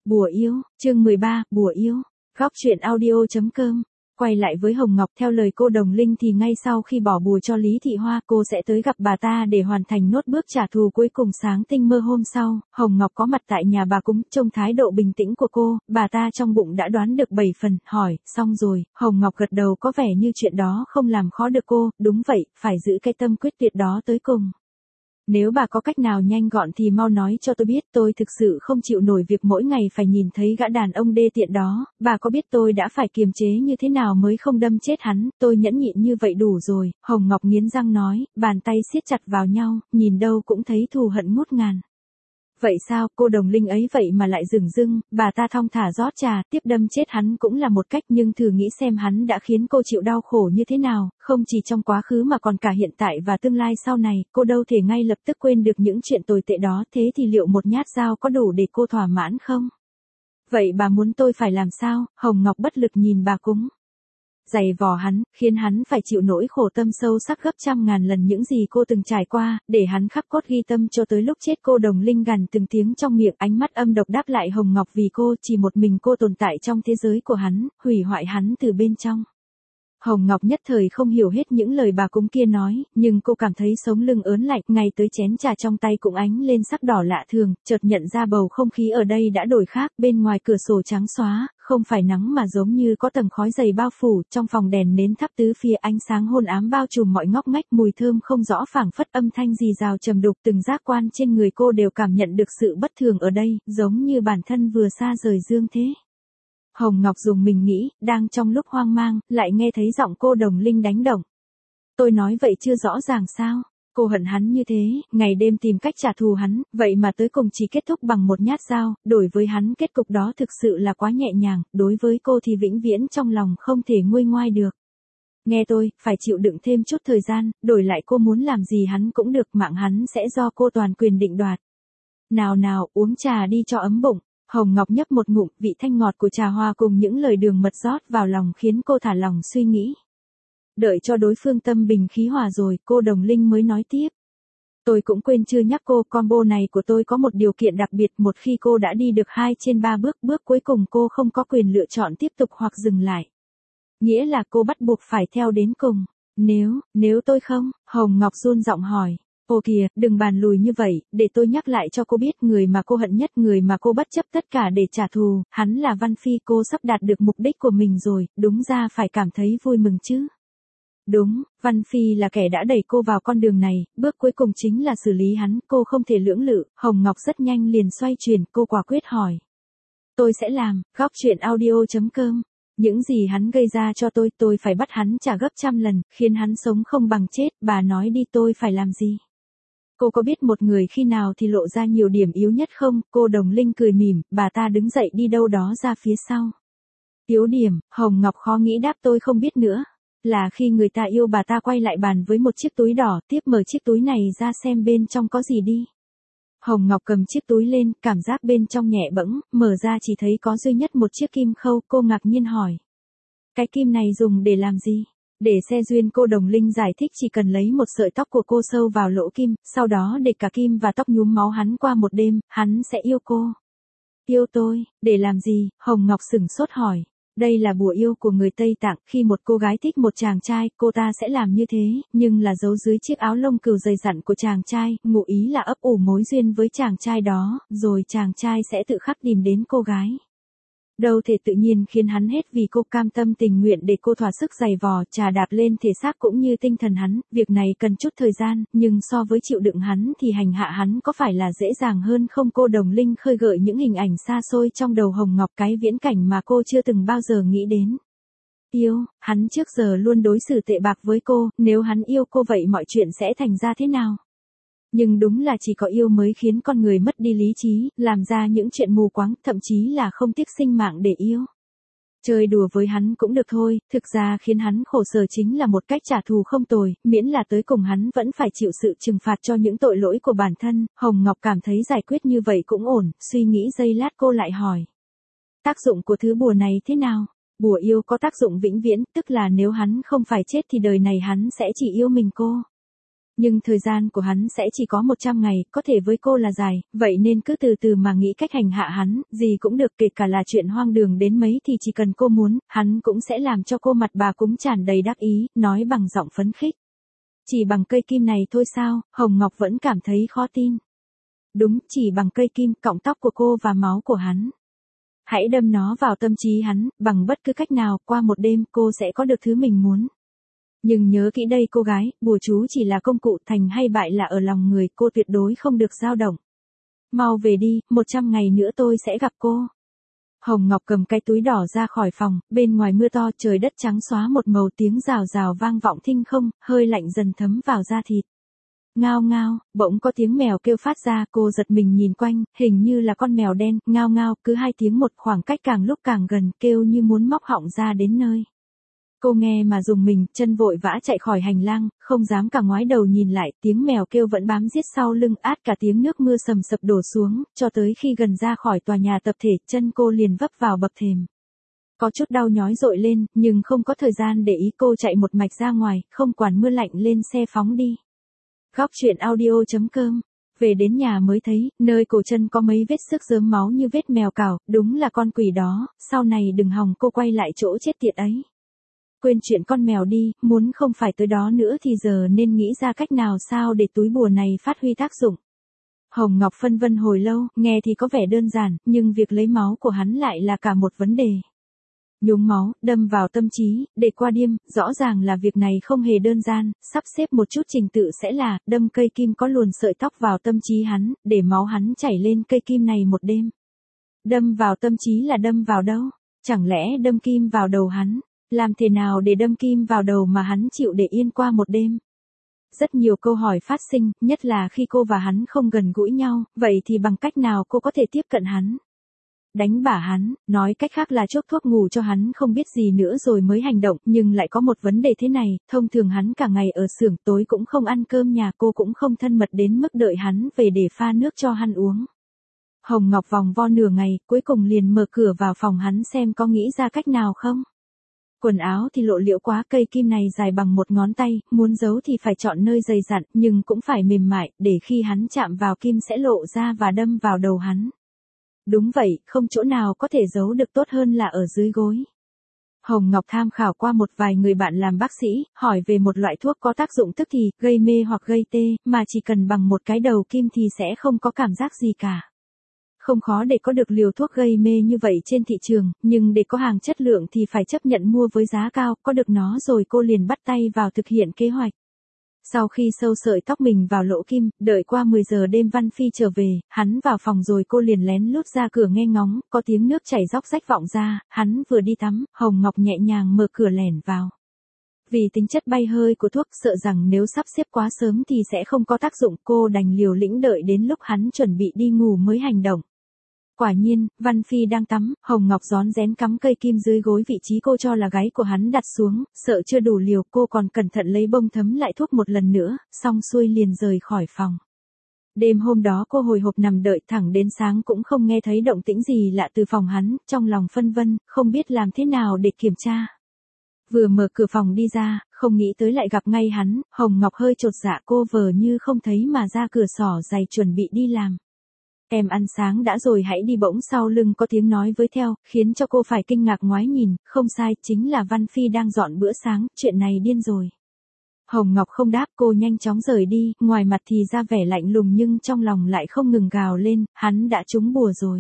Bùa yêu, chương 13, bùa yêu. Góc truyện audio.com. Quay lại với Hồng Ngọc, theo lời cô Đồng Linh thì ngay sau khi bỏ bùa cho Lý Thị Hoa, cô sẽ tới gặp bà ta để hoàn thành nốt bước trả thù cuối cùng. Sáng tinh mơ hôm sau, Hồng Ngọc có mặt tại nhà bà cúng, trông thái độ bình tĩnh của cô, bà ta trong bụng đã đoán được 7 phần, hỏi, xong rồi, Hồng Ngọc gật đầu có vẻ như chuyện đó không làm khó được cô, đúng vậy, phải giữ cái tâm quyết tuyệt đó tới cùng. Nếu bà có cách nào nhanh gọn thì mau nói cho tôi biết, tôi thực sự không chịu nổi việc mỗi ngày phải nhìn thấy gã đàn ông đê tiện đó, bà có biết tôi đã phải kiềm chế như thế nào mới không đâm chết hắn, tôi nhẫn nhịn như vậy đủ rồi. Hồng Ngọc nghiến răng nói, bàn tay siết chặt vào nhau, nhìn đâu cũng thấy thù hận ngút ngàn. Vậy sao, cô Đồng Linh ấy vậy mà lại dửng dưng, bà ta thong thả rót trà, tiếp đâm chết hắn cũng là một cách, nhưng thử nghĩ xem hắn đã khiến cô chịu đau khổ như thế nào, không chỉ trong quá khứ mà còn cả hiện tại và tương lai sau này, cô đâu thể ngay lập tức quên được những chuyện tồi tệ đó, thế thì liệu một nhát dao có đủ để cô thỏa mãn không? Vậy bà muốn tôi phải làm sao? Hồng Ngọc bất lực nhìn bà cúng. Giày vò hắn, khiến hắn phải chịu nỗi khổ tâm sâu sắc gấp trăm ngàn lần những gì cô từng trải qua, để hắn khắc cốt ghi tâm cho tới lúc chết. Cô Đồng Linh gằn từng tiếng trong miệng, ánh mắt âm độc đáp lại Hồng Ngọc, vì cô, chỉ một mình cô tồn tại trong thế giới của hắn, hủy hoại hắn từ bên trong. Hồng Ngọc nhất thời không hiểu hết những lời bà cúng kia nói, nhưng cô cảm thấy sống lưng ớn lạnh, ngay tới chén trà trong tay cũng ánh lên sắc đỏ lạ thường, chợt nhận ra bầu không khí ở đây đã đổi khác, bên ngoài cửa sổ trắng xóa, không phải nắng mà giống như có tầng khói dày bao phủ, trong phòng đèn nến thắp tứ phía, ánh sáng hôn ám bao trùm mọi ngóc ngách, mùi thơm không rõ phảng phất, âm thanh rì rào trầm đục, từng giác quan trên người cô đều cảm nhận được sự bất thường ở đây, giống như bản thân vừa xa rời dương thế. Hồng Ngọc dùng mình nghĩ, đang trong lúc hoang mang, lại nghe thấy giọng cô Đồng Linh đánh động. Tôi nói vậy chưa rõ ràng sao? Cô hận hắn như thế, ngày đêm tìm cách trả thù hắn, vậy mà tới cùng chỉ kết thúc bằng một nhát dao, đối với hắn kết cục đó thực sự là quá nhẹ nhàng, đối với cô thì vĩnh viễn trong lòng không thể nguôi ngoai được. Nghe tôi, phải chịu đựng thêm chút thời gian, đổi lại cô muốn làm gì hắn cũng được, mạng hắn sẽ do cô toàn quyền định đoạt. Nào nào, uống trà đi cho ấm bụng. Hồng Ngọc nhấp một ngụm, vị thanh ngọt của trà hoa cùng những lời đường mật rót vào lòng khiến cô thả lòng suy nghĩ. Đợi cho đối phương tâm bình khí hòa rồi, cô Đồng Linh mới nói tiếp. Tôi cũng quên chưa nhắc cô, combo này của tôi có một điều kiện đặc biệt, một khi cô đã đi được 2 trên 3 bước, bước cuối cùng cô không có quyền lựa chọn tiếp tục hoặc dừng lại. Nghĩa là cô bắt buộc phải theo đến cùng. Nếu tôi không, Hồng Ngọc run giọng hỏi. Ô kìa, đừng bàn lùi như vậy, để tôi nhắc lại cho cô biết, người mà cô hận nhất, người mà cô bất chấp tất cả để trả thù, hắn là Văn Phi. Cô sắp đạt được mục đích của mình rồi, đúng ra phải cảm thấy vui mừng chứ. Đúng, Văn Phi là kẻ đã đẩy cô vào con đường này, bước cuối cùng chính là xử lý hắn, cô không thể lưỡng lự. Hồng Ngọc rất nhanh liền xoay chuyển, cô quả quyết hỏi. Tôi sẽ làm. Góc truyện audio.com. Những gì hắn gây ra cho tôi phải bắt hắn trả gấp trăm lần, khiến hắn sống không bằng chết, bà nói đi, tôi phải làm gì? Cô có biết một người khi nào thì lộ ra nhiều điểm yếu nhất không? Cô Đồng Linh cười mỉm, bà ta đứng dậy đi đâu đó ra phía sau. Yếu điểm, Hồng Ngọc khó nghĩ đáp, tôi không biết nữa. Là khi người ta yêu. Bà ta quay lại bàn với một chiếc túi đỏ, tiếp mở chiếc túi này ra xem bên trong có gì đi. Hồng Ngọc cầm chiếc túi lên, cảm giác bên trong nhẹ bẫng, mở ra chỉ thấy có duy nhất một chiếc kim khâu, cô ngạc nhiên hỏi. Cái kim này dùng để làm gì? Để xe duyên. Cô Đồng Linh giải thích, chỉ cần lấy một sợi tóc của cô sâu vào lỗ kim, sau đó để cả kim và tóc nhuốm máu hắn qua một đêm, hắn sẽ yêu cô. Yêu tôi, để làm gì? Hồng Ngọc sửng sốt hỏi. Đây là bùa yêu của người Tây Tạng, khi một cô gái thích một chàng trai, cô ta sẽ làm như thế, nhưng là giấu dưới chiếc áo lông cừu dày dặn của chàng trai, ngụ ý là ấp ủ mối duyên với chàng trai đó, rồi chàng trai sẽ tự khắc tìm đến cô gái. Đâu thể tự nhiên khiến hắn hết, vì cô cam tâm tình nguyện để cô thỏa sức giày vò, trà đạp lên thể xác cũng như tinh thần hắn, việc này cần chút thời gian, nhưng so với chịu đựng hắn thì hành hạ hắn có phải là dễ dàng hơn không? Cô Đồng Linh khơi gợi những hình ảnh xa xôi trong đầu Hồng Ngọc, cái viễn cảnh mà cô chưa từng bao giờ nghĩ đến. Yêu, hắn trước giờ luôn đối xử tệ bạc với cô, nếu hắn yêu cô vậy mọi chuyện sẽ thành ra thế nào? Nhưng đúng là chỉ có yêu mới khiến con người mất đi lý trí, làm ra những chuyện mù quáng, thậm chí là không tiếc sinh mạng để yêu. Chơi đùa với hắn cũng được thôi, thực ra khiến hắn khổ sở chính là một cách trả thù không tồi, miễn là tới cùng hắn vẫn phải chịu sự trừng phạt cho những tội lỗi của bản thân. Hồng Ngọc cảm thấy giải quyết như vậy cũng ổn, suy nghĩ giây lát cô lại hỏi. Tác dụng của thứ bùa này thế nào? Bùa yêu có tác dụng vĩnh viễn, tức là nếu hắn không phải chết thì đời này hắn sẽ chỉ yêu mình cô. Nhưng thời gian của hắn sẽ chỉ có 100 ngày, có thể với cô là dài, vậy nên cứ từ từ mà nghĩ cách hành hạ hắn, gì cũng được, kể cả là chuyện hoang đường đến mấy thì chỉ cần cô muốn, hắn cũng sẽ làm cho cô. Mặt bà cũng tràn đầy đắc ý, nói bằng giọng phấn khích. Chỉ bằng cây kim này thôi sao? Hồng Ngọc vẫn cảm thấy khó tin. Đúng, chỉ bằng cây kim, cọng tóc của cô và máu của hắn. Hãy đâm nó vào tâm trí hắn, bằng bất cứ cách nào, qua một đêm cô sẽ có được thứ mình muốn. Nhưng nhớ kỹ đây cô gái, bùa chú chỉ là công cụ, thành hay bại là ở lòng người, cô tuyệt đối không được dao động. Mau về đi, 100 ngày nữa tôi sẽ gặp cô. Hồng Ngọc cầm cái túi đỏ ra khỏi phòng, bên ngoài mưa to, trời đất trắng xóa một màu, tiếng rào rào vang vọng thinh không, hơi lạnh dần thấm vào da thịt. Ngao ngao, bỗng có tiếng mèo kêu phát ra, cô giật mình nhìn quanh, hình như là con mèo đen, ngao ngao, cứ 2 tiếng một, khoảng cách càng lúc càng gần, kêu như muốn móc họng ra đến nơi. Cô nghe mà dùng mình, chân vội vã chạy khỏi hành lang, không dám cả ngoái đầu nhìn lại, tiếng mèo kêu vẫn bám giết sau lưng, át cả tiếng nước mưa sầm sập đổ xuống, cho tới khi gần ra khỏi tòa nhà tập thể, chân cô liền vấp vào bậc thềm. Có chút đau nhói dội lên, nhưng không có thời gian để ý, cô chạy một mạch ra ngoài, không quản mưa lạnh, lên xe phóng đi. Góc truyện audio.com. Về đến nhà mới thấy, nơi cổ chân có mấy vết xước rớm máu như vết mèo cào, đúng là con quỷ đó, sau này đừng hòng cô quay lại chỗ chết tiệt ấy. Quên chuyện con mèo đi, muốn không phải tới đó nữa thì giờ nên nghĩ ra cách nào sao để túi bùa này phát huy tác dụng. Hồng Ngọc phân vân hồi lâu, nghe thì có vẻ đơn giản, nhưng việc lấy máu của hắn lại là cả một vấn đề. Nhúng máu, đâm vào tâm trí, để qua đêm, rõ ràng là việc này không hề đơn giản, sắp xếp một chút trình tự sẽ là, đâm cây kim có luồn sợi tóc vào tâm trí hắn, để máu hắn chảy lên cây kim này một đêm. Đâm vào tâm trí là đâm vào đâu? Chẳng lẽ đâm kim vào đầu hắn? Làm thế nào để đâm kim vào đầu mà hắn chịu để yên qua một đêm? Rất nhiều câu hỏi phát sinh, nhất là khi cô và hắn không gần gũi nhau, vậy thì bằng cách nào cô có thể tiếp cận hắn? Đánh bả hắn, nói cách khác là chuốc thuốc ngủ cho hắn không biết gì nữa rồi mới hành động, nhưng lại có một vấn đề thế này, thông thường hắn cả ngày ở xưởng, tối cũng không ăn cơm nhà, cô cũng không thân mật đến mức đợi hắn về để pha nước cho hắn uống. Hồng Ngọc vòng vo nửa ngày, cuối cùng liền mở cửa vào phòng hắn xem có nghĩ ra cách nào không. Quần áo thì lộ liễu quá, cây kim này dài bằng một ngón tay, muốn giấu thì phải chọn nơi dày dặn, nhưng cũng phải mềm mại, để khi hắn chạm vào kim sẽ lộ ra và đâm vào đầu hắn. Đúng vậy, không chỗ nào có thể giấu được tốt hơn là ở dưới gối. Hồng Ngọc tham khảo qua một vài người bạn làm bác sĩ, hỏi về một loại thuốc có tác dụng tức thì, gây mê hoặc gây tê, mà chỉ cần bằng một cái đầu kim thì sẽ không có cảm giác gì cả. Không khó để có được liều thuốc gây mê như vậy trên thị trường, nhưng để có hàng chất lượng thì phải chấp nhận mua với giá cao, có được nó rồi cô liền bắt tay vào thực hiện kế hoạch. Sau khi sâu sợi tóc mình vào lỗ kim, đợi qua 10 giờ đêm Văn Phi trở về, hắn vào phòng rồi cô liền lén lút ra cửa nghe ngóng, có tiếng nước chảy róc rách vọng ra, hắn vừa đi tắm, Hồng Ngọc nhẹ nhàng mở cửa lẻn vào. Vì tính chất bay hơi của thuốc, sợ rằng nếu sắp xếp quá sớm thì sẽ không có tác dụng, cô đành liều lĩnh đợi đến lúc hắn chuẩn bị đi ngủ mới hành động. Quả nhiên, Văn Phi đang tắm, Hồng Ngọc rón rén cắm cây kim dưới gối vị trí cô cho là gáy của hắn đặt xuống, sợ chưa đủ liều, cô còn cẩn thận lấy bông thấm lại thuốc một lần nữa, xong xuôi liền rời khỏi phòng. Đêm hôm đó cô hồi hộp nằm đợi thẳng đến sáng cũng không nghe thấy động tĩnh gì lạ từ phòng hắn, trong lòng phân vân, không biết làm thế nào để kiểm tra. Vừa mở cửa phòng đi ra, không nghĩ tới lại gặp ngay hắn, Hồng Ngọc hơi chột dạ, cô vờ như không thấy mà ra cửa xỏ giày chuẩn bị đi làm. Em ăn sáng đã rồi hãy đi, bỗng sau lưng có tiếng nói với theo, khiến cho cô phải kinh ngạc ngoái nhìn, không sai, chính là Văn Phi đang dọn bữa sáng, chuyện này điên rồi. Hồng Ngọc không đáp, cô nhanh chóng rời đi, ngoài mặt thì ra vẻ lạnh lùng nhưng trong lòng lại không ngừng gào lên, hắn đã trúng bùa rồi.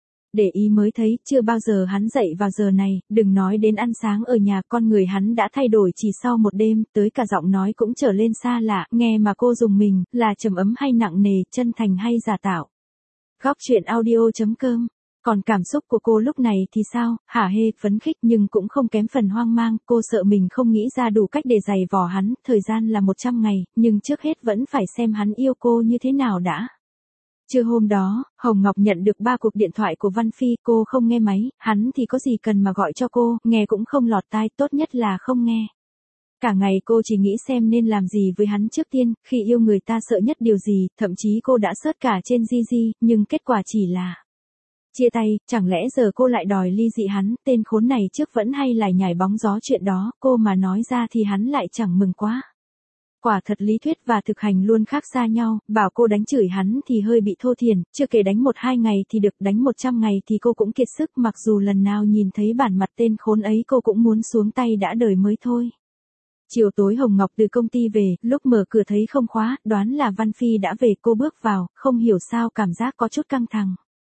Để ý mới thấy, chưa bao giờ hắn dậy vào giờ này, đừng nói đến ăn sáng ở nhà, con người hắn đã thay đổi chỉ sau một đêm, tới cả giọng nói cũng trở lên xa lạ, nghe mà cô rùng mình, là trầm ấm hay nặng nề, chân thành hay giả tạo. Góc truyện audio.com. Còn cảm xúc của cô lúc này thì sao, hả hê, phấn khích nhưng cũng không kém phần hoang mang, cô sợ mình không nghĩ ra đủ cách để giày vò hắn, thời gian là 100 ngày, nhưng trước hết vẫn phải xem hắn yêu cô như thế nào đã. Trưa hôm đó, Hồng Ngọc nhận được 3 cuộc điện thoại của Văn Phi, cô không nghe máy, hắn thì có gì cần mà gọi cho cô, nghe cũng không lọt tai, tốt nhất là không nghe. Cả ngày cô chỉ nghĩ xem nên làm gì với hắn trước tiên, khi yêu người ta sợ nhất điều gì, thậm chí cô đã search cả trên Gigi, nhưng kết quả chỉ là chia tay, chẳng lẽ giờ cô lại đòi ly dị hắn, tên khốn này trước vẫn hay lải nhải bóng gió chuyện đó, cô mà nói ra thì hắn lại chẳng mừng quá. quả thật lý thuyết và thực hành luôn khác xa nhau, bảo cô đánh chửi hắn thì hơi bị thô thiển, chưa kể đánh 1-2 ngày thì được, đánh 100 ngày thì cô cũng kiệt sức, mặc dù lần nào nhìn thấy bản mặt tên khốn ấy cô cũng muốn xuống tay đã đời mới thôi. Chiều tối Hồng Ngọc từ công ty về, lúc mở cửa thấy không khóa, đoán là Văn Phi đã về, cô bước vào, không hiểu sao cảm giác có chút căng thẳng.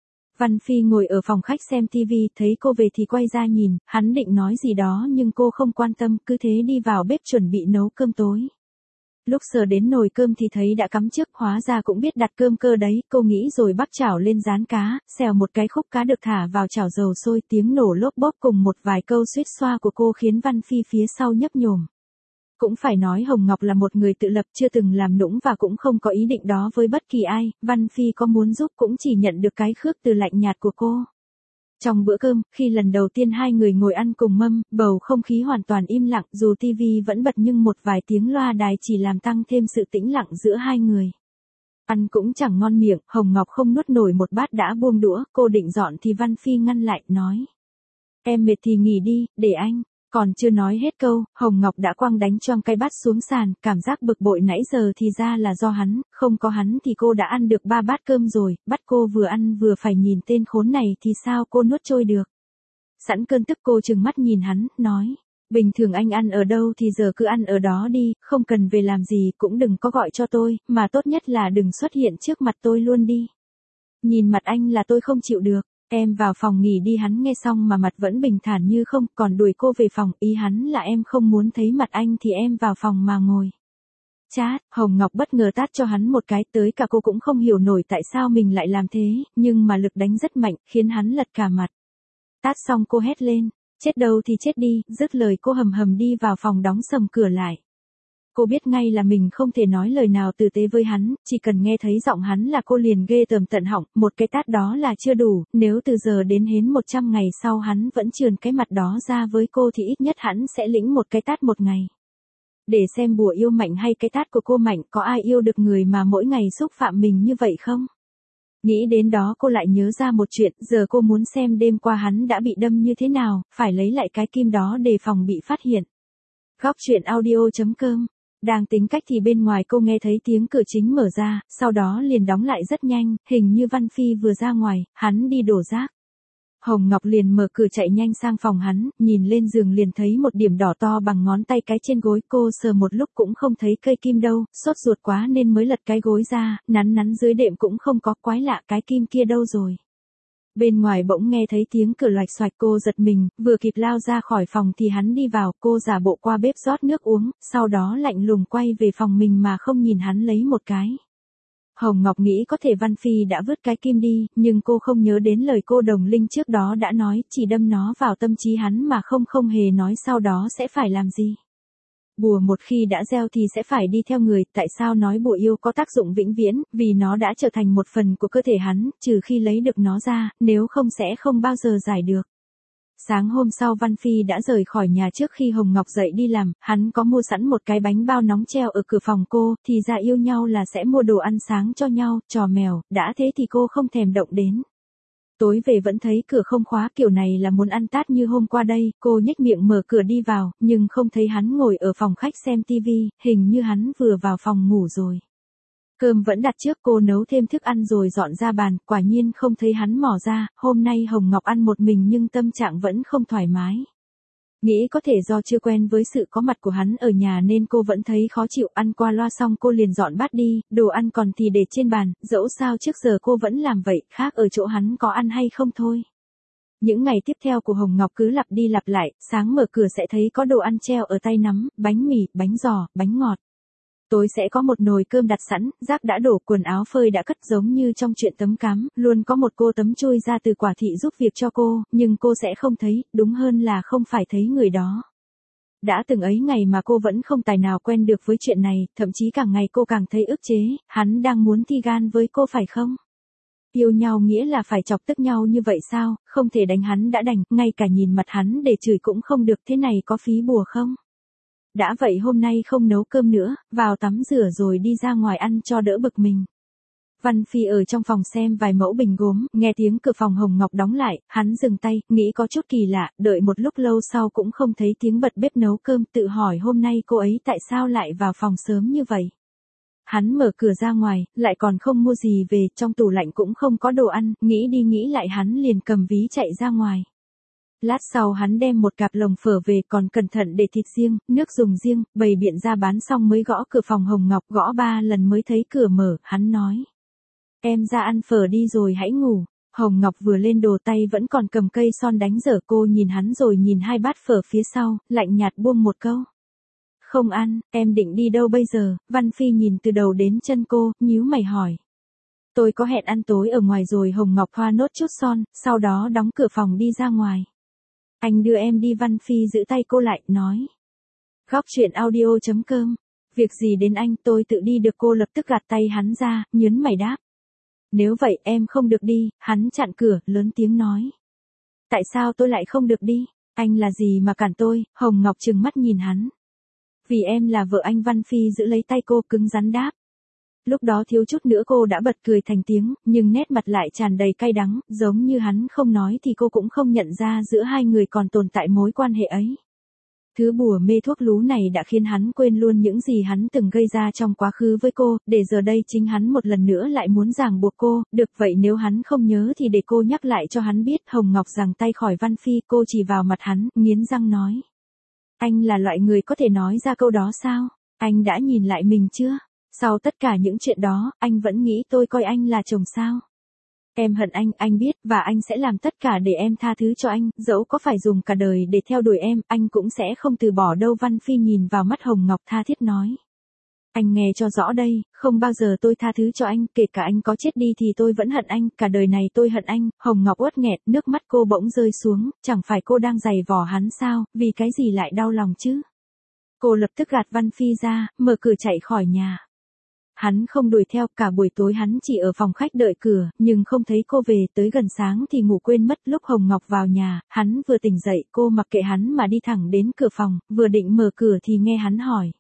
Văn Phi ngồi ở phòng khách xem TV, thấy cô về thì quay ra nhìn, hắn định nói gì đó nhưng cô không quan tâm, cứ thế đi vào bếp chuẩn bị nấu cơm tối. Lúc sờ đến nồi cơm thì thấy đã cắm trước, hóa ra cũng biết đặt cơm cơ đấy, cô nghĩ rồi bắc chảo lên rán cá, xèo một cái khúc cá được thả vào chảo dầu sôi, tiếng nổ lốp bốp cùng một vài câu suýt xoa của cô khiến Văn Phi phía sau nhấp nhổm. Cũng phải nói Hồng Ngọc là một người tự lập, chưa từng làm nũng và cũng không có ý định đó với bất kỳ ai, Văn Phi có muốn giúp cũng chỉ nhận được cái khước từ lạnh nhạt của cô. Trong bữa cơm, khi lần đầu tiên hai người ngồi ăn cùng mâm, bầu không khí hoàn toàn im lặng, dù tivi vẫn bật nhưng một vài tiếng loa đài chỉ làm tăng thêm sự tĩnh lặng giữa hai người. Ăn cũng chẳng ngon miệng, Hồng Ngọc không nuốt nổi một bát đã buông đũa, cô định dọn thì Văn Phi ngăn lại, nói. Em mệt thì nghỉ đi, để anh. Còn chưa nói hết câu, Hồng Ngọc đã quăng đánh choang cái bát xuống sàn, cảm giác bực bội nãy giờ thì ra là do hắn, không có hắn thì cô đã ăn được 3 bát cơm rồi, bắt cô vừa ăn vừa phải nhìn tên khốn này thì sao cô nuốt trôi được. Sẵn cơn tức cô trừng mắt nhìn hắn, nói, bình thường anh ăn ở đâu thì giờ cứ ăn ở đó đi, không cần về làm gì, cũng đừng có gọi cho tôi, mà tốt nhất là đừng xuất hiện trước mặt tôi luôn đi. Nhìn mặt anh là tôi không chịu được. Em vào phòng nghỉ đi, hắn nghe xong mà mặt vẫn bình thản như không, còn đuổi cô về phòng, ý hắn là em không muốn thấy mặt anh thì em vào phòng mà ngồi. Chát, Hồng Ngọc bất ngờ tát cho hắn một cái, tới cả cô cũng không hiểu nổi tại sao mình lại làm thế, nhưng mà lực đánh rất mạnh, khiến hắn lật cả mặt. Tát xong cô hét lên, chết đâu thì chết đi, dứt lời cô hầm hầm đi vào phòng đóng sầm cửa lại. Cô biết ngay là mình không thể nói lời nào tử tế với hắn, chỉ cần nghe thấy giọng hắn là cô liền ghê tởm tận họng, một cái tát đó là chưa đủ, nếu từ giờ đến hến 100 ngày sau hắn vẫn trườn cái mặt đó ra với cô thì ít nhất hắn sẽ lĩnh một cái tát một ngày. Để xem bùa yêu mạnh hay cái tát của cô mạnh, có ai yêu được người mà mỗi ngày xúc phạm mình như vậy không? Nghĩ đến đó cô lại nhớ ra một chuyện, giờ cô muốn xem đêm qua hắn đã bị đâm như thế nào, phải lấy lại cái kim đó để phòng bị phát hiện. Góc truyện audio.com. Đang tính cách thì bên ngoài cô nghe thấy tiếng cửa chính mở ra, sau đó liền đóng lại rất nhanh, hình như Văn Phi vừa ra ngoài, hắn đi đổ rác. Hồng Ngọc liền mở cửa chạy nhanh sang phòng hắn, nhìn lên giường liền thấy một điểm đỏ to bằng ngón tay cái trên gối, cô sờ một lúc cũng không thấy cây kim đâu, sốt ruột quá nên mới lật cái gối ra, nắn dưới đệm cũng không có, quái lạ cái kim kia đâu rồi. Bên ngoài bỗng nghe thấy tiếng cửa loạch xoạch, cô giật mình, vừa kịp lao ra khỏi phòng thì hắn đi vào, cô giả bộ qua bếp rót nước uống, sau đó lạnh lùng quay về phòng mình mà không nhìn hắn lấy một cái. Hồng Ngọc nghĩ có thể Văn Phi đã vứt cái kim đi, nhưng cô không nhớ đến lời cô Đồng Linh trước đó đã nói, chỉ đâm nó vào tâm trí hắn mà không hề nói sau đó sẽ phải làm gì. Bùa một khi đã gieo thì sẽ phải đi theo người, tại sao nói bùa yêu có tác dụng vĩnh viễn, vì nó đã trở thành một phần của cơ thể hắn, trừ khi lấy được nó ra, nếu không sẽ không bao giờ giải được. Sáng hôm sau Văn Phi đã rời khỏi nhà trước khi Hồng Ngọc dậy đi làm, hắn có mua sẵn một cái bánh bao nóng treo ở cửa phòng cô, thì ra yêu nhau là sẽ mua đồ ăn sáng cho nhau, trò mèo, đã thế thì cô không thèm động đến. Tối về vẫn thấy cửa không khóa, kiểu này là muốn ăn tát như hôm qua đây, cô nhếch miệng mở cửa đi vào, nhưng không thấy hắn ngồi ở phòng khách xem tivi, hình như hắn vừa vào phòng ngủ rồi. Cơm vẫn đặt trước, cô nấu thêm thức ăn rồi dọn ra bàn, quả nhiên không thấy hắn mò ra, hôm nay Hồng Ngọc ăn một mình nhưng tâm trạng vẫn không thoải mái. Nghĩ có thể do chưa quen với sự có mặt của hắn ở nhà nên cô vẫn thấy khó chịu, ăn qua loa xong cô liền dọn bát đi, đồ ăn còn thì để trên bàn, dẫu sao trước giờ cô vẫn làm vậy, khác ở chỗ hắn có ăn hay không thôi. Những ngày tiếp theo của Hồng Ngọc cứ lặp đi lặp lại, sáng mở cửa sẽ thấy có đồ ăn treo ở tay nắm, bánh mì, bánh giò, bánh ngọt. Tối sẽ có một nồi cơm đặt sẵn, rác đã đổ, quần áo phơi đã cất, giống như trong chuyện tấm cám, luôn có một cô tấm chui ra từ quả thị giúp việc cho cô, nhưng cô sẽ không thấy, đúng hơn là không phải thấy người đó. Đã từng ấy ngày mà cô vẫn không tài nào quen được với chuyện này, thậm chí càng ngày cô càng thấy ức chế, hắn đang muốn thi gan với cô phải không? Yêu nhau nghĩa là phải chọc tức nhau như vậy sao, không thể đánh hắn đã đành, ngay cả nhìn mặt hắn để chửi cũng không được, thế này có phí bùa không? Đã vậy hôm nay không nấu cơm nữa, vào tắm rửa rồi đi ra ngoài ăn cho đỡ bực mình. Văn Phi ở trong phòng xem vài mẫu bình gốm, nghe tiếng cửa phòng Hồng Ngọc đóng lại, hắn dừng tay, nghĩ có chút kỳ lạ, đợi một lúc lâu sau cũng không thấy tiếng bật bếp nấu cơm, tự hỏi hôm nay cô ấy tại sao lại vào phòng sớm như vậy. Hắn mở cửa ra ngoài, lại còn không mua gì về, trong tủ lạnh cũng không có đồ ăn, nghĩ đi nghĩ lại hắn liền cầm ví chạy ra ngoài. Lát sau hắn đem một cặp lồng phở về, còn cẩn thận để thịt riêng, nước dùng riêng, bày biện ra bán xong mới gõ cửa phòng Hồng Ngọc, gõ 3 lần mới thấy cửa mở, hắn nói. Em ra ăn phở đi rồi hãy ngủ. Hồng Ngọc vừa lên đồ tay vẫn còn cầm cây son đánh dở, cô nhìn hắn rồi nhìn 2 bát phở phía sau, lạnh nhạt buông một câu. Không ăn, em định đi đâu bây giờ? Văn Phi nhìn từ đầu đến chân cô, nhíu mày hỏi. Tôi có hẹn ăn tối ở ngoài rồi. Hồng Ngọc thoa nốt chút son, sau đó đóng cửa phòng đi ra ngoài. Anh đưa em đi. Văn Phi giữ tay cô lại, nói. Góc chuyện audio.com. Việc gì đến anh, tôi tự đi được. Cô lập tức gạt tay hắn ra, nhớn mày đáp. Nếu vậy em không được đi. Hắn chặn cửa, lớn tiếng nói. Tại sao tôi lại không được đi? Anh là gì mà cản tôi? Hồng Ngọc trừng mắt nhìn hắn. Vì em là vợ anh. Văn Phi giữ lấy tay cô, cứng rắn đáp. Lúc đó thiếu chút nữa cô đã bật cười thành tiếng, nhưng nét mặt lại tràn đầy cay đắng, giống như hắn không nói thì cô cũng không nhận ra giữa hai người còn tồn tại mối quan hệ ấy. Thứ bùa mê thuốc lú này đã khiến hắn quên luôn những gì hắn từng gây ra trong quá khứ với cô, để giờ đây chính hắn một lần nữa lại muốn ràng buộc cô, được vậy nếu hắn không nhớ thì để cô nhắc lại cho hắn biết. Hồng Ngọc giằng tay khỏi Văn Phi, cô chỉ vào mặt hắn, nghiến răng nói. Anh là loại người có thể nói ra câu đó sao? Anh đã nhìn lại mình chưa? Sau tất cả những chuyện đó, anh vẫn nghĩ tôi coi anh là chồng sao? Em hận anh biết, và anh sẽ làm tất cả để em tha thứ cho anh, dẫu có phải dùng cả đời để theo đuổi em, anh cũng sẽ không từ bỏ đâu. Văn Phi nhìn vào mắt Hồng Ngọc tha thiết nói. Anh nghe cho rõ đây, không bao giờ tôi tha thứ cho anh, kể cả anh có chết đi thì tôi vẫn hận anh, cả đời này tôi hận anh. Hồng Ngọc uất nghẹt, nước mắt cô bỗng rơi xuống, chẳng phải cô đang giày vò hắn sao, vì cái gì lại đau lòng chứ? Cô lập tức gạt Văn Phi ra, mở cửa chạy khỏi nhà. Hắn không đuổi theo, cả buổi tối hắn chỉ ở phòng khách đợi cửa, nhưng không thấy cô về, tới gần sáng thì ngủ quên mất. Lúc Hồng Ngọc vào nhà, hắn vừa tỉnh dậy, cô mặc kệ hắn mà đi thẳng đến cửa phòng, vừa định mở cửa thì nghe hắn hỏi.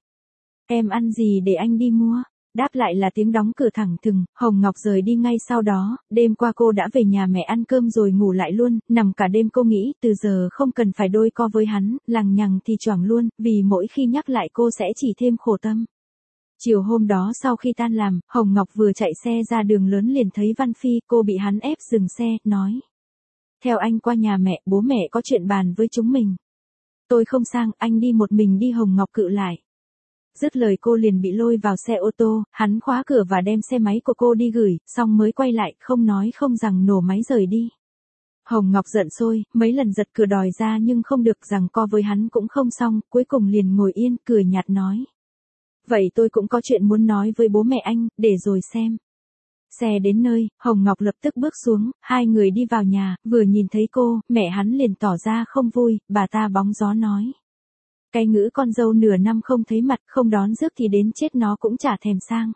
Em ăn gì để anh đi mua? Đáp lại là tiếng đóng cửa thẳng thừng. Hồng Ngọc rời đi ngay sau đó, đêm qua cô đã về nhà mẹ ăn cơm rồi ngủ lại luôn, nằm cả đêm. Cô nghĩ từ giờ không cần phải đôi co với hắn, lằng nhằng thì choảng luôn, vì mỗi khi nhắc lại cô sẽ chỉ thêm khổ tâm. Chiều hôm đó sau khi tan làm, Hồng Ngọc vừa chạy xe ra đường lớn liền thấy Văn Phi, cô bị hắn ép dừng xe, nói. Theo anh qua nhà mẹ, bố mẹ có chuyện bàn với chúng mình. Tôi không sang, anh đi một mình đi. Hồng Ngọc cự lại. Dứt lời cô liền bị lôi vào xe ô tô, hắn khóa cửa và đem xe máy của cô đi gửi, xong mới quay lại, không nói không rằng nổ máy rời đi. Hồng Ngọc giận sôi, mấy lần giật cửa đòi ra nhưng không được, giằng co với hắn cũng không xong, cuối cùng liền ngồi yên, cười nhạt nói. Vậy tôi cũng có chuyện muốn nói với bố mẹ anh, để rồi xem. Xe đến nơi, Hồng Ngọc lập tức bước xuống, hai người đi vào nhà, vừa nhìn thấy cô, mẹ hắn liền tỏ ra không vui, bà ta bóng gió nói. Cái ngữ con dâu nửa năm không thấy mặt, không đón rước thì đến chết nó cũng chả thèm sang.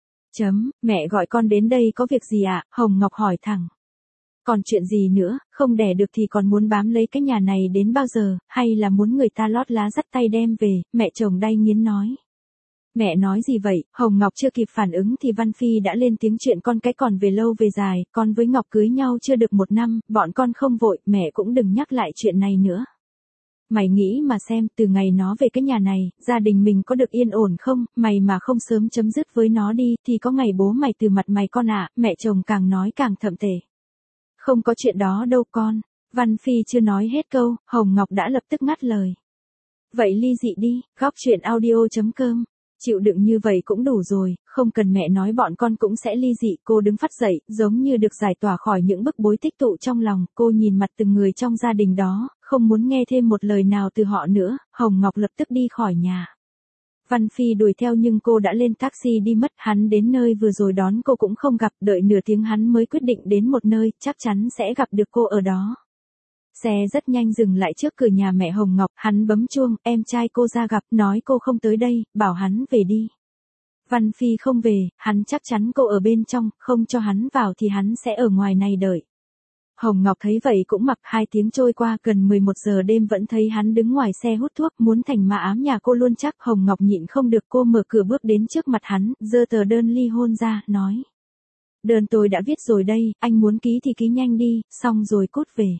Mẹ gọi con đến đây có việc gì ạ? Hồng Ngọc hỏi thẳng. Còn chuyện gì nữa, không đẻ được thì còn muốn bám lấy cái nhà này đến bao giờ, hay là muốn người ta lót lá dắt tay đem về? Mẹ chồng đay nghiến nói. Mẹ nói gì vậy? Hồng Ngọc chưa kịp phản ứng thì Văn Phi đã lên tiếng. Chuyện con cái còn về lâu về dài, con với Ngọc cưới nhau chưa được 1 năm, bọn con không vội, mẹ cũng đừng nhắc lại chuyện này nữa. Mày nghĩ mà xem, từ ngày nó về cái nhà này, gia đình mình có được yên ổn không? Mày mà không sớm chấm dứt với nó đi, thì có ngày bố mày từ mặt mày con ạ. Mẹ chồng càng nói càng thậm tệ. Không có chuyện đó đâu con. Văn Phi chưa nói hết câu, Hồng Ngọc đã lập tức ngắt lời. Vậy ly dị đi. Góc chuyện audio.com. Chịu đựng như vậy cũng đủ rồi, không cần mẹ nói bọn con cũng sẽ ly dị. Cô đứng phắt dậy, giống như được giải tỏa khỏi những bức bối tích tụ trong lòng. Cô nhìn mặt từng người trong gia đình đó, không muốn nghe thêm một lời nào từ họ nữa. Hồng Ngọc lập tức đi khỏi nhà. Văn Phi đuổi theo nhưng cô đã lên taxi đi mất. Hắn đến nơi vừa rồi đón cô cũng không gặp, đợi nửa tiếng hắn mới quyết định đến một nơi, chắc chắn sẽ gặp được cô ở đó. Xe rất nhanh dừng lại trước cửa nhà mẹ Hồng Ngọc, hắn bấm chuông, em trai cô ra gặp, nói cô không tới đây, bảo hắn về đi. Văn Phi không về, hắn chắc chắn cô ở bên trong, không cho hắn vào thì hắn sẽ ở ngoài này đợi. Hồng Ngọc thấy vậy cũng mặc. 2 tiếng trôi qua, gần 11 giờ đêm vẫn thấy hắn đứng ngoài xe hút thuốc, muốn thành mã ám nhà cô luôn chắc. Hồng Ngọc nhịn không được, cô mở cửa bước đến trước mặt hắn, giơ tờ đơn ly hôn ra, nói. Đơn tôi đã viết rồi đây, anh muốn ký thì ký nhanh đi, xong rồi cút về.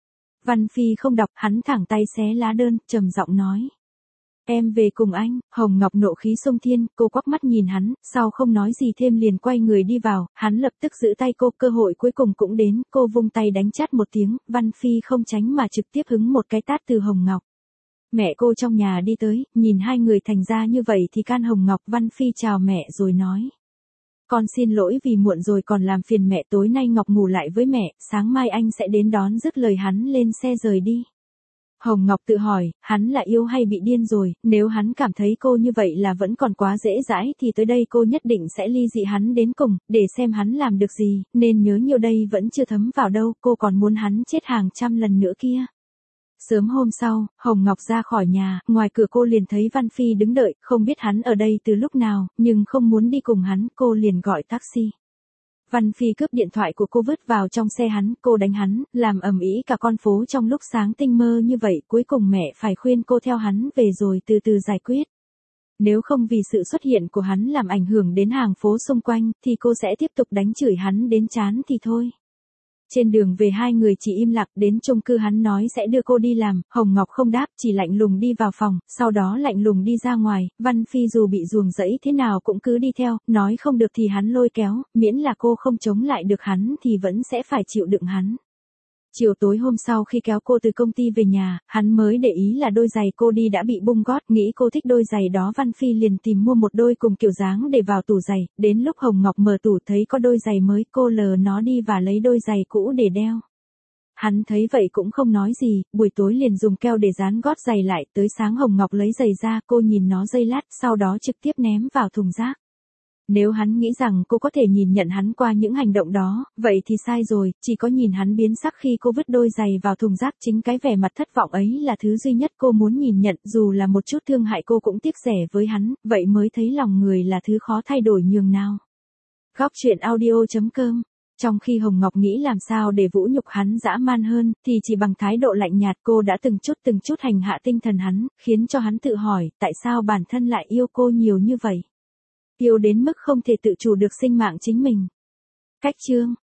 Văn Phi không đọc, hắn thẳng tay xé lá đơn, trầm giọng nói. Em về cùng anh. Hồng Ngọc nộ khí xông thiên, cô quắc mắt nhìn hắn, sau không nói gì thêm liền quay người đi vào, hắn lập tức giữ tay cô, cơ hội cuối cùng cũng đến, cô vung tay đánh chát một tiếng, Văn Phi không tránh mà trực tiếp hứng một cái tát từ Hồng Ngọc. Mẹ cô trong nhà đi tới, nhìn hai người thành ra như vậy thì can Hồng Ngọc. Văn Phi chào mẹ rồi nói. Con xin lỗi vì muộn rồi còn làm phiền mẹ, tối nay Ngọc ngủ lại với mẹ, sáng mai anh sẽ đến đón. Dứt lời hắn lên xe rời đi. Hồng Ngọc tự hỏi, hắn là yêu hay bị điên rồi, nếu hắn cảm thấy cô như vậy là vẫn còn quá dễ dãi thì tới đây cô nhất định sẽ ly dị hắn đến cùng, để xem hắn làm được gì, nên nhớ nhiều đây vẫn chưa thấm vào đâu, cô còn muốn hắn chết hàng trăm lần nữa kia. Sớm hôm sau, Hồng Ngọc ra khỏi nhà, ngoài cửa cô liền thấy Văn Phi đứng đợi, không biết hắn ở đây từ lúc nào, nhưng không muốn đi cùng hắn, cô liền gọi taxi. Văn Phi cướp điện thoại của cô vứt vào trong xe hắn, cô đánh hắn, làm ầm ĩ cả con phố trong lúc sáng tinh mơ như vậy, cuối cùng mẹ phải khuyên cô theo hắn về rồi từ từ giải quyết. Nếu không vì sự xuất hiện của hắn làm ảnh hưởng đến hàng phố xung quanh, thì cô sẽ tiếp tục đánh chửi hắn đến chán thì thôi. Trên đường về hai người chỉ im lặng, đến chung cư hắn nói sẽ đưa cô đi làm, Hồng Ngọc không đáp, chỉ lạnh lùng đi vào phòng, sau đó lạnh lùng đi ra ngoài, Văn Phi dù bị ruồng rẫy thế nào cũng cứ đi theo, nói không được thì hắn lôi kéo, miễn là cô không chống lại được hắn thì vẫn sẽ phải chịu đựng hắn. Chiều tối hôm sau khi kéo cô từ công ty về nhà, hắn mới để ý là đôi giày cô đi đã bị bung gót, nghĩ cô thích đôi giày đó. Văn Phi liền tìm mua một đôi cùng kiểu dáng để vào tủ giày, đến lúc Hồng Ngọc mở tủ thấy có đôi giày mới, cô lờ nó đi và lấy đôi giày cũ để đeo. Hắn thấy vậy cũng không nói gì, buổi tối liền dùng keo để dán gót giày lại, tới sáng Hồng Ngọc lấy giày ra, cô nhìn nó giây lát, sau đó trực tiếp ném vào thùng rác. Nếu hắn nghĩ rằng cô có thể nhìn nhận hắn qua những hành động đó, vậy thì sai rồi, chỉ có nhìn hắn biến sắc khi cô vứt đôi giày vào thùng rác, chính cái vẻ mặt thất vọng ấy là thứ duy nhất cô muốn nhìn nhận, dù là một chút thương hại cô cũng tiếc rẻ với hắn, vậy mới thấy lòng người là thứ khó thay đổi nhường nào. Góc truyện audio.com. Trong khi Hồng Ngọc nghĩ làm sao để vũ nhục hắn dã man hơn, thì chỉ bằng thái độ lạnh nhạt cô đã từng chút hành hạ tinh thần hắn, khiến cho hắn tự hỏi, tại sao bản thân lại yêu cô nhiều như vậy? Yêu đến mức không thể tự chủ được sinh mạng chính mình. Cách chương